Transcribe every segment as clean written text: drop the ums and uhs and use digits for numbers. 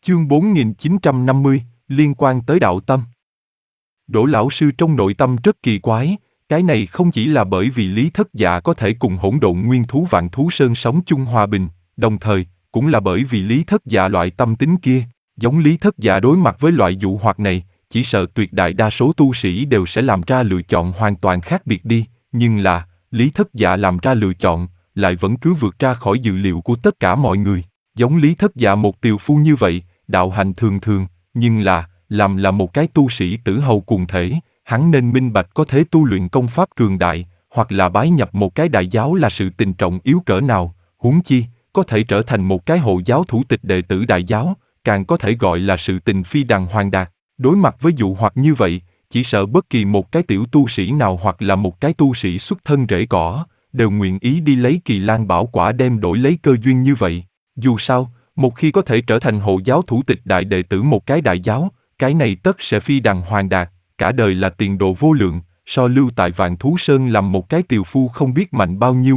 Chương 4950, liên quan tới đạo tâm. Đỗ lão sư trong nội tâm rất kỳ quái, cái này không chỉ là bởi vì Lý Thất Dạ có thể cùng hỗn độn nguyên thú Vạn Thú Sơn sống chung hòa bình, đồng thời, cũng là bởi vì Lý Thất Dạ loại tâm tính kia, giống Lý Thất Dạ đối mặt với loại dụ hoặc này, chỉ sợ tuyệt đại đa số tu sĩ đều sẽ làm ra lựa chọn hoàn toàn khác biệt đi, nhưng là, Lý Thất Dạ làm ra lựa chọn, lại vẫn cứ vượt ra khỏi dự liệu của tất cả mọi người, giống Lý Thất Dạ một tiều phu như vậy, đạo hành thường thường, nhưng làm là một cái tu sĩ tử hầu cuồng thể, hắn nên minh bạch có thể tu luyện công pháp cường đại, hoặc là bái nhập một cái đại giáo là sự tình trọng yếu cỡ nào, huống chi, có thể trở thành một cái hộ giáo thủ tịch đệ tử đại giáo, càng có thể gọi là sự tình phi đằng hoàng đạt. Đối mặt với dụ hoặc như vậy, chỉ sợ bất kỳ một cái tiểu tu sĩ nào hoặc là một cái tu sĩ xuất thân rễ cỏ, đều nguyện ý đi lấy Kỳ Lan Bảo Quả đem đổi lấy cơ duyên như vậy. Dù sao, một khi có thể trở thành hộ giáo thủ tịch đại đệ tử một cái đại giáo, cái này tất sẽ phi đằng hoàng đạt, cả đời là tiền đồ vô lượng, so lưu tại Vạn Thú Sơn làm một cái tiều phu không biết mạnh bao nhiêu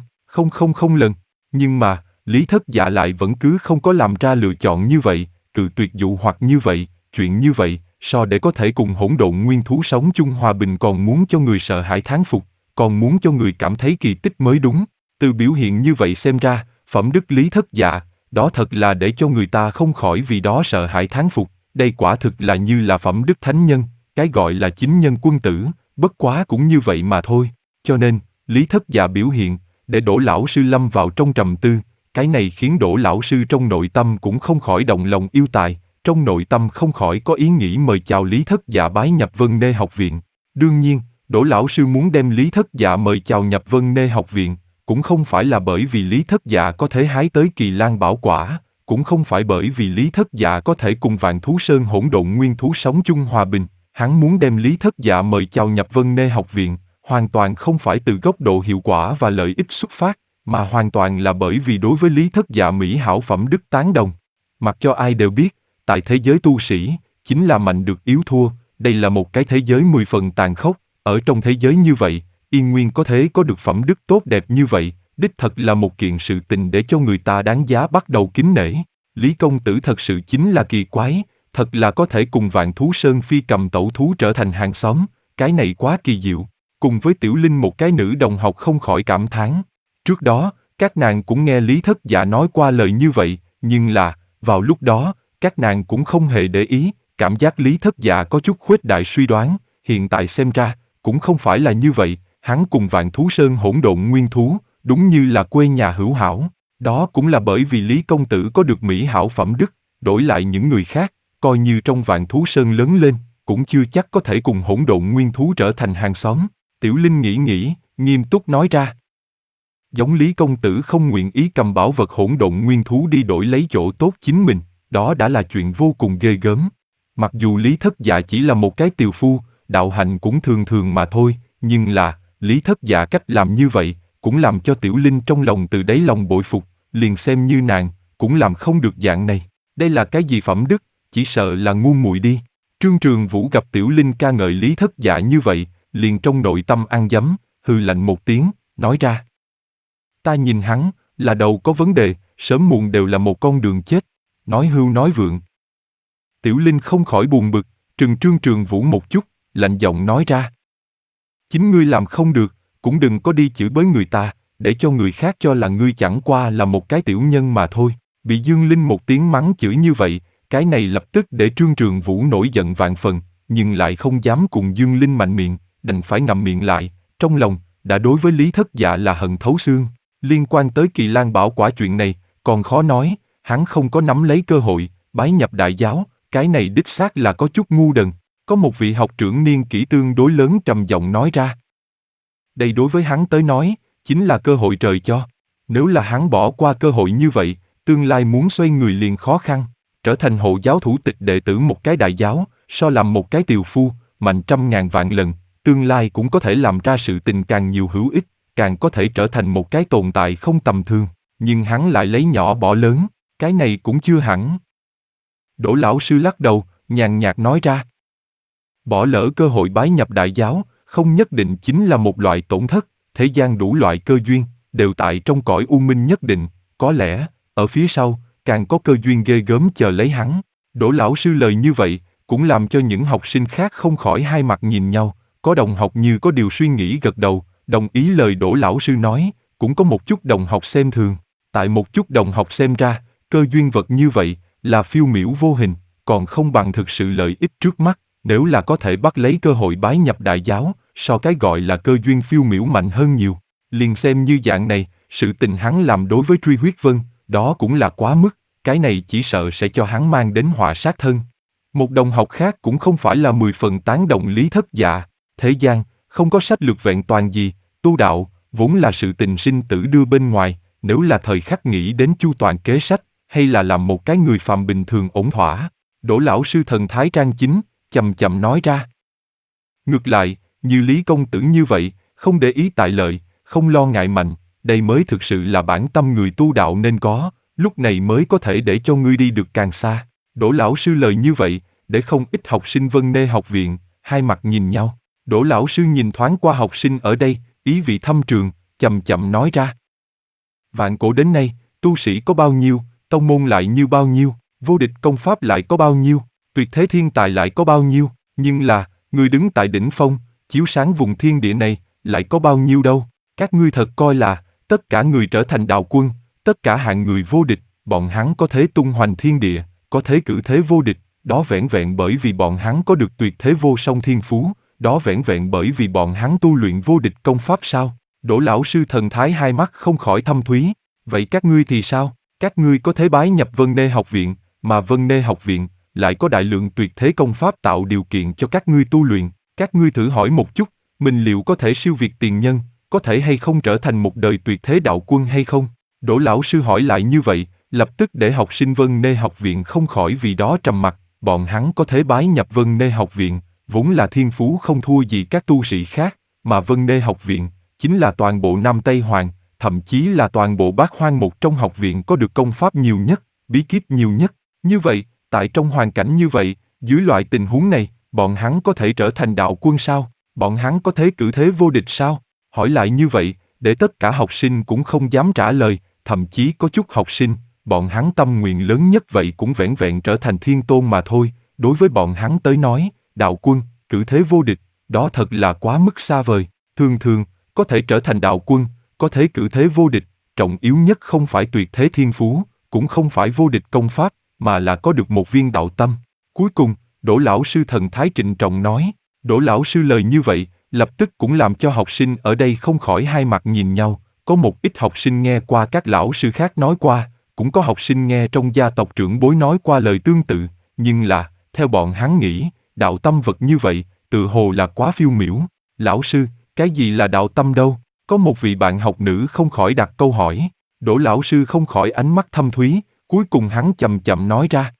100,000 lần. Nhưng mà, Lý Thất Dạ lại vẫn cứ không có làm ra lựa chọn như vậy, cự tuyệt dụ hoặc như vậy, chuyện như vậy, so để có thể cùng hỗn độn nguyên thú sống chung hòa bình còn muốn cho người sợ hãi thán phục, còn muốn cho người cảm thấy kỳ tích mới đúng. Từ biểu hiện như vậy xem ra, phẩm đức Lý Thất Dạ, đó thật là để cho người ta không khỏi vì đó sợ hãi thán phục, đây quả thực là như là phẩm đức thánh nhân, cái gọi là chính nhân quân tử, bất quá cũng như vậy mà thôi. Cho nên, Lý Thất Dạ biểu hiện, để Đỗ lão sư lâm vào trong trầm tư, cái này khiến Đỗ lão sư trong nội tâm cũng không khỏi động lòng yêu tài, trong nội tâm không khỏi có ý nghĩ mời chào Lý Thất Dạ bái nhập Vân Nê học viện. Đương nhiên, Đỗ lão sư muốn đem Lý Thất Dạ mời chào nhập Vân Nê học viện, cũng không phải là bởi vì Lý Thất Dạ có thể hái tới Kỳ Lan Bảo Quả, cũng không phải bởi vì Lý Thất Dạ có thể cùng Vạn Thú Sơn hỗn độn nguyên thú sống chung hòa bình, hắn muốn đem Lý Thất Dạ mời chào nhập Vân Nê học viện, hoàn toàn không phải từ góc độ hiệu quả và lợi ích xuất phát, mà hoàn toàn là bởi vì đối với Lý Thất Dạ mỹ hảo phẩm đức tán đồng. Mặc cho ai đều biết, tại thế giới tu sĩ, chính là mạnh được yếu thua, đây là một cái thế giới 10 phần tàn khốc, ở trong thế giới như vậy, Yên Nguyên có thể có được phẩm đức tốt đẹp như vậy, đích thật là một kiện sự tình để cho người ta đáng giá bắt đầu kính nể. Lý công tử thật sự chính là kỳ quái, thật là có thể cùng Vạn Thú Sơn phi cầm tẩu thú trở thành hàng xóm, cái này quá kỳ diệu. Cùng với Tiểu Linh một cái nữ đồng học không khỏi cảm thán. Trước đó, các nàng cũng nghe Lý Thất Dạ nói qua lời như vậy, nhưng là, vào lúc đó, các nàng cũng không hề để ý, cảm giác Lý Thất Dạ có chút khuếch đại suy đoán, hiện tại xem ra, cũng không phải là như vậy, hắn cùng Vạn Thú Sơn hỗn độn nguyên thú, đúng như là quê nhà hữu hảo, đó cũng là bởi vì Lý công tử có được mỹ hảo phẩm đức, đổi lại những người khác, coi như trong Vạn Thú Sơn lớn lên, cũng chưa chắc có thể cùng hỗn độn nguyên thú trở thành hàng xóm. Tiểu Linh nghĩ, nghiêm túc nói ra. Giống Lý công tử không nguyện ý cầm bảo vật hỗn độn nguyên thú đi đổi lấy chỗ tốt chính mình, đó đã là chuyện vô cùng ghê gớm. Mặc dù Lý Thất Dạ chỉ là một cái tiều phu, đạo hành cũng thường thường mà thôi, nhưng là, Lý Thất Dạ cách làm như vậy, cũng làm cho Tiểu Linh trong lòng từ đáy lòng bội phục, liền xem như nàng, cũng làm không được dạng này. Đây là cái gì phẩm đức, chỉ sợ là ngu muội đi. Trương Trường Vũ gặp Tiểu Linh ca ngợi Lý Thất Dạ như vậy, liền trong nội tâm ăn dấm, hừ lạnh một tiếng, nói ra. Ta nhìn hắn, là đầu có vấn đề, sớm muộn đều là một con đường chết. Nói hưu nói vượng. Tiểu Linh không khỏi buồn bực, trừng Trương Trường Vũ một chút, lạnh giọng nói ra. Chính ngươi làm không được, cũng đừng có đi chửi bới người ta, để cho người khác cho là ngươi chẳng qua là một cái tiểu nhân mà thôi. Bị Dương Linh một tiếng mắng chửi như vậy, cái này lập tức để Trương Trường Vũ nổi giận vạn phần, nhưng lại không dám cùng Dương Linh mạnh miệng, đành phải ngậm miệng lại, trong lòng, đã đối với Lý Thất Dạ là hận thấu xương. Liên quan tới Kỳ Lan Bảo Quả chuyện này, còn khó nói, hắn không có nắm lấy cơ hội, bái nhập đại giáo, cái này đích xác là có chút ngu đần. Có một vị học trưởng niên kỷ tương đối lớn trầm giọng nói ra. Đây đối với hắn tới nói, chính là cơ hội trời cho. Nếu là hắn bỏ qua cơ hội như vậy, tương lai muốn xoay người liền khó khăn. Trở thành hộ giáo thủ tịch đệ tử một cái đại giáo, so làm một cái tiều phu, mạnh 100.000 vạn lần, tương lai cũng có thể làm ra sự tình càng nhiều hữu ích, càng có thể trở thành một cái tồn tại không tầm thường. Nhưng hắn lại lấy nhỏ bỏ lớn, cái này cũng chưa hẳn. Đỗ lão sư lắc đầu, nhàn nhạt nói ra. Bỏ lỡ cơ hội bái nhập đại giáo, không nhất định chính là một loại tổn thất, thế gian đủ loại cơ duyên, đều tại trong cõi u minh nhất định, có lẽ, ở phía sau, càng có cơ duyên ghê gớm chờ lấy hắn. Đỗ lão sư lời như vậy, cũng làm cho những học sinh khác không khỏi hai mặt nhìn nhau, có đồng học như có điều suy nghĩ gật đầu, đồng ý lời Đỗ lão sư nói, cũng có một chút đồng học xem thường. Tại một chút đồng học xem ra, cơ duyên vật như vậy, là phiêu miểu vô hình, còn không bằng thực sự lợi ích trước mắt, nếu là có thể bắt lấy cơ hội bái nhập đại giáo, so cái gọi là cơ duyên phiêu miểu mạnh hơn nhiều. Liền xem như dạng này, sự tình hắn làm đối với Truy Huyết Vân, đó cũng là quá mức, cái này chỉ sợ sẽ cho hắn mang đến họa sát thân. Một đồng học khác cũng không phải là 10 phần tán đồng Lý Thất Dạ, thế gian, không có sách lược vẹn toàn gì, tu đạo, vốn là sự tình sinh tử đưa bên ngoài, nếu là thời khắc nghĩ đến chu toàn kế sách, hay là làm một cái người phàm bình thường ổn thỏa. Đỗ lão sư thần thái trang chính, chậm chậm nói ra. Ngược lại, như Lý công tử như vậy, không để ý tại lợi, không lo ngại mạnh, đây mới thực sự là bản tâm người tu đạo nên có, lúc này mới có thể để cho ngươi đi được càng xa. Đỗ lão sư lời như vậy, để không ít học sinh Vân Nê học viện, hai mặt nhìn nhau. Đỗ lão sư nhìn thoáng qua học sinh ở đây, ý vị thâm trường, chậm chậm nói ra. Vạn cổ đến nay, tu sĩ có bao nhiêu, tông môn lại như bao nhiêu, vô địch công pháp lại có bao nhiêu, tuyệt thế thiên tài lại có bao nhiêu, nhưng là, người đứng tại đỉnh phong, chiếu sáng vùng thiên địa này, lại có bao nhiêu đâu. Các ngươi thật coi là, tất cả người trở thành đạo quân, tất cả hạng người vô địch, bọn hắn có thể tung hoành thiên địa, có thể cử thế vô địch, đó vẻn vẹn bởi vì bọn hắn có được tuyệt thế vô song thiên phú, đó vẻn vẹn bởi vì bọn hắn tu luyện vô địch công pháp sao? Đỗ lão sư thần thái hai mắt không khỏi thâm thúy, vậy các ngươi thì sao? Các ngươi có thể bái nhập Vân Nê học viện, mà Vân Nê học viện lại có đại lượng tuyệt thế công pháp tạo điều kiện cho các ngươi tu luyện, các ngươi thử hỏi một chút, mình liệu có thể siêu việt tiền nhân, có thể hay không trở thành một đời tuyệt thế đạo quân hay không? Đỗ lão sư hỏi lại như vậy, lập tức để học sinh Vân Nê học viện không khỏi vì đó trầm mặc, bọn hắn có thể bái nhập Vân Nê học viện, vốn là thiên phú không thua gì các tu sĩ khác, mà Vân Nê học viện chính là toàn bộ Nam Tây Hoàng, thậm chí là toàn bộ Bát Hoang một trong học viện có được công pháp nhiều nhất, bí kíp nhiều nhất. Như vậy, tại trong hoàn cảnh như vậy, dưới loại tình huống này, bọn hắn có thể trở thành đạo quân sao? Bọn hắn có thể cử thế vô địch sao? Hỏi lại như vậy, để tất cả học sinh cũng không dám trả lời, thậm chí có chút học sinh, bọn hắn tâm nguyện lớn nhất vậy cũng vẻn vẹn trở thành thiên tôn mà thôi, đối với bọn hắn tới nói, đạo quân, cử thế vô địch, đó thật là quá mức xa vời. Thường thường, có thể trở thành đạo quân, có thể cử thế vô địch, trọng yếu nhất không phải tuyệt thế thiên phú, cũng không phải vô địch công pháp, mà là có được một viên đạo tâm. Cuối cùng, Đỗ lão sư thần thái trịnh trọng nói, Đỗ lão sư lời như vậy, lập tức cũng làm cho học sinh ở đây không khỏi hai mặt nhìn nhau, có một ít học sinh nghe qua các lão sư khác nói qua, cũng có học sinh nghe trong gia tộc trưởng bối nói qua lời tương tự, nhưng là, theo bọn hắn nghĩ, đạo tâm vật như vậy, tự hồ là quá phiêu miểu. Lão sư, cái gì là đạo tâm đâu? Có một vị bạn học nữ không khỏi đặt câu hỏi, Đỗ lão sư không khỏi ánh mắt thâm thúy, cuối cùng hắn chậm chậm nói ra.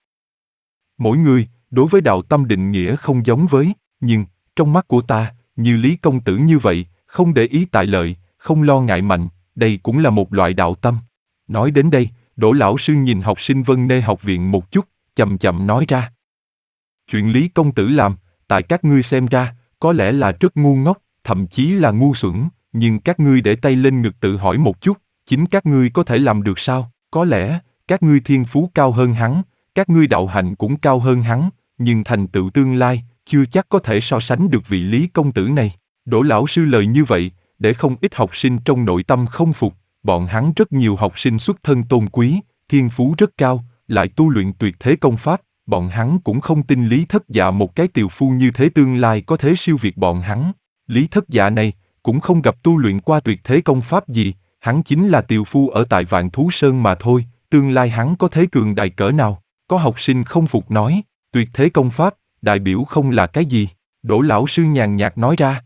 Mỗi người, đối với đạo tâm định nghĩa không giống với, nhưng, trong mắt của ta, như Lý công tử như vậy, không để ý tại lợi, không lo ngại mạnh, đây cũng là một loại đạo tâm. Nói đến đây, Đỗ lão sư nhìn học sinh Vân Nê học viện một chút, chậm chậm nói ra. Chuyện Lý công tử làm, tại các ngươi xem ra, có lẽ là rất ngu ngốc, thậm chí là ngu xuẩn, nhưng các ngươi để tay lên ngực tự hỏi một chút, chính các ngươi có thể làm được sao? Có lẽ, các ngươi thiên phú cao hơn hắn, các ngươi đạo hạnh cũng cao hơn hắn, nhưng thành tựu tương lai, chưa chắc có thể so sánh được vị Lý công tử này. Đỗ lão sư lời như vậy, để không ít học sinh trong nội tâm không phục, bọn hắn rất nhiều học sinh xuất thân tôn quý, thiên phú rất cao, lại tu luyện tuyệt thế công pháp, bọn hắn cũng không tin Lý Thất Dạ một cái tiều phu như thế tương lai có thể siêu việt bọn hắn. Lý Thất Dạ này, cũng không gặp tu luyện qua tuyệt thế công pháp gì, hắn chính là tiều phu ở tại Vạn Thú Sơn mà thôi, tương lai hắn có thế cường đại cỡ nào? Có học sinh không phục nói, tuyệt thế công pháp, đại biểu không là cái gì? Đỗ lão sư nhàn nhạt nói ra.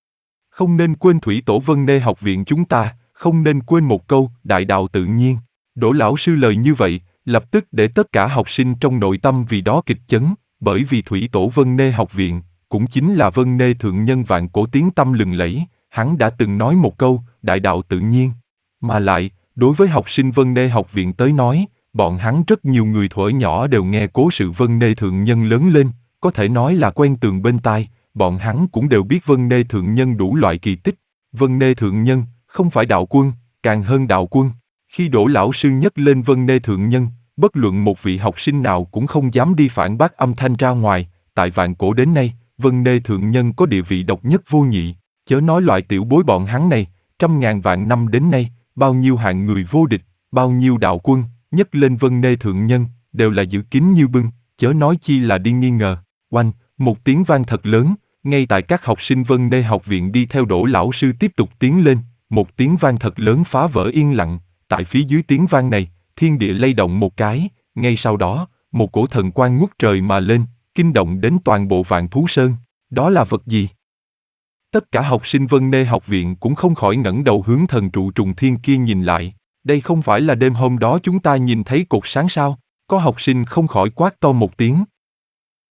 Không nên quên thủy tổ Vân Nê học viện chúng ta, không nên quên một câu, đại đạo tự nhiên. Đỗ lão sư lời như vậy, lập tức để tất cả học sinh trong nội tâm vì đó kịch chấn, bởi vì thủy tổ Vân Nê học viện, cũng chính là Vân Nê thượng nhân vạn cổ tiếng tăm lừng lẫy, hắn đã từng nói một câu, đại đạo tự nhiên. Mà lại, đối với học sinh Vân Nê học viện tới nói, bọn hắn rất nhiều người thuở nhỏ đều nghe cố sự Vân Nê thượng nhân lớn lên, có thể nói là quen tường bên tai, bọn hắn cũng đều biết Vân Nê thượng nhân đủ loại kỳ tích. Vân Nê thượng nhân, không phải đạo quân, càng hơn đạo quân. Khi Đỗ lão sư nhắc lên Vân Nê thượng nhân, bất luận một vị học sinh nào cũng không dám đi phản bác âm thanh ra ngoài, tại vạn cổ đến nay, Vân Nê thượng nhân có địa vị độc nhất vô nhị, chớ nói loại tiểu bối bọn hắn này, trăm ngàn vạn năm đến nay, bao nhiêu hạng người vô địch, bao nhiêu đạo quân, nhấc lên Vân Nê thượng nhân, đều là giữ kín như bưng, chớ nói chi là đi nghi ngờ. Oanh, một tiếng vang thật lớn, ngay tại các học sinh Vân Nê học viện đi theo Đỗ lão sư tiếp tục tiến lên, một tiếng vang thật lớn phá vỡ yên lặng, tại phía dưới tiếng vang này, thiên địa lay động một cái, ngay sau đó, một cổ thần quang ngút trời mà lên, kinh động đến toàn bộ Vạn Thú Sơn. Đó là vật gì? Tất cả học sinh Vân Nê học viện cũng không khỏi ngẩng đầu hướng thần trụ trùng thiên kia nhìn lại. Đây không phải là đêm hôm đó chúng ta nhìn thấy cột sáng sao? Có học sinh không khỏi quát to một tiếng.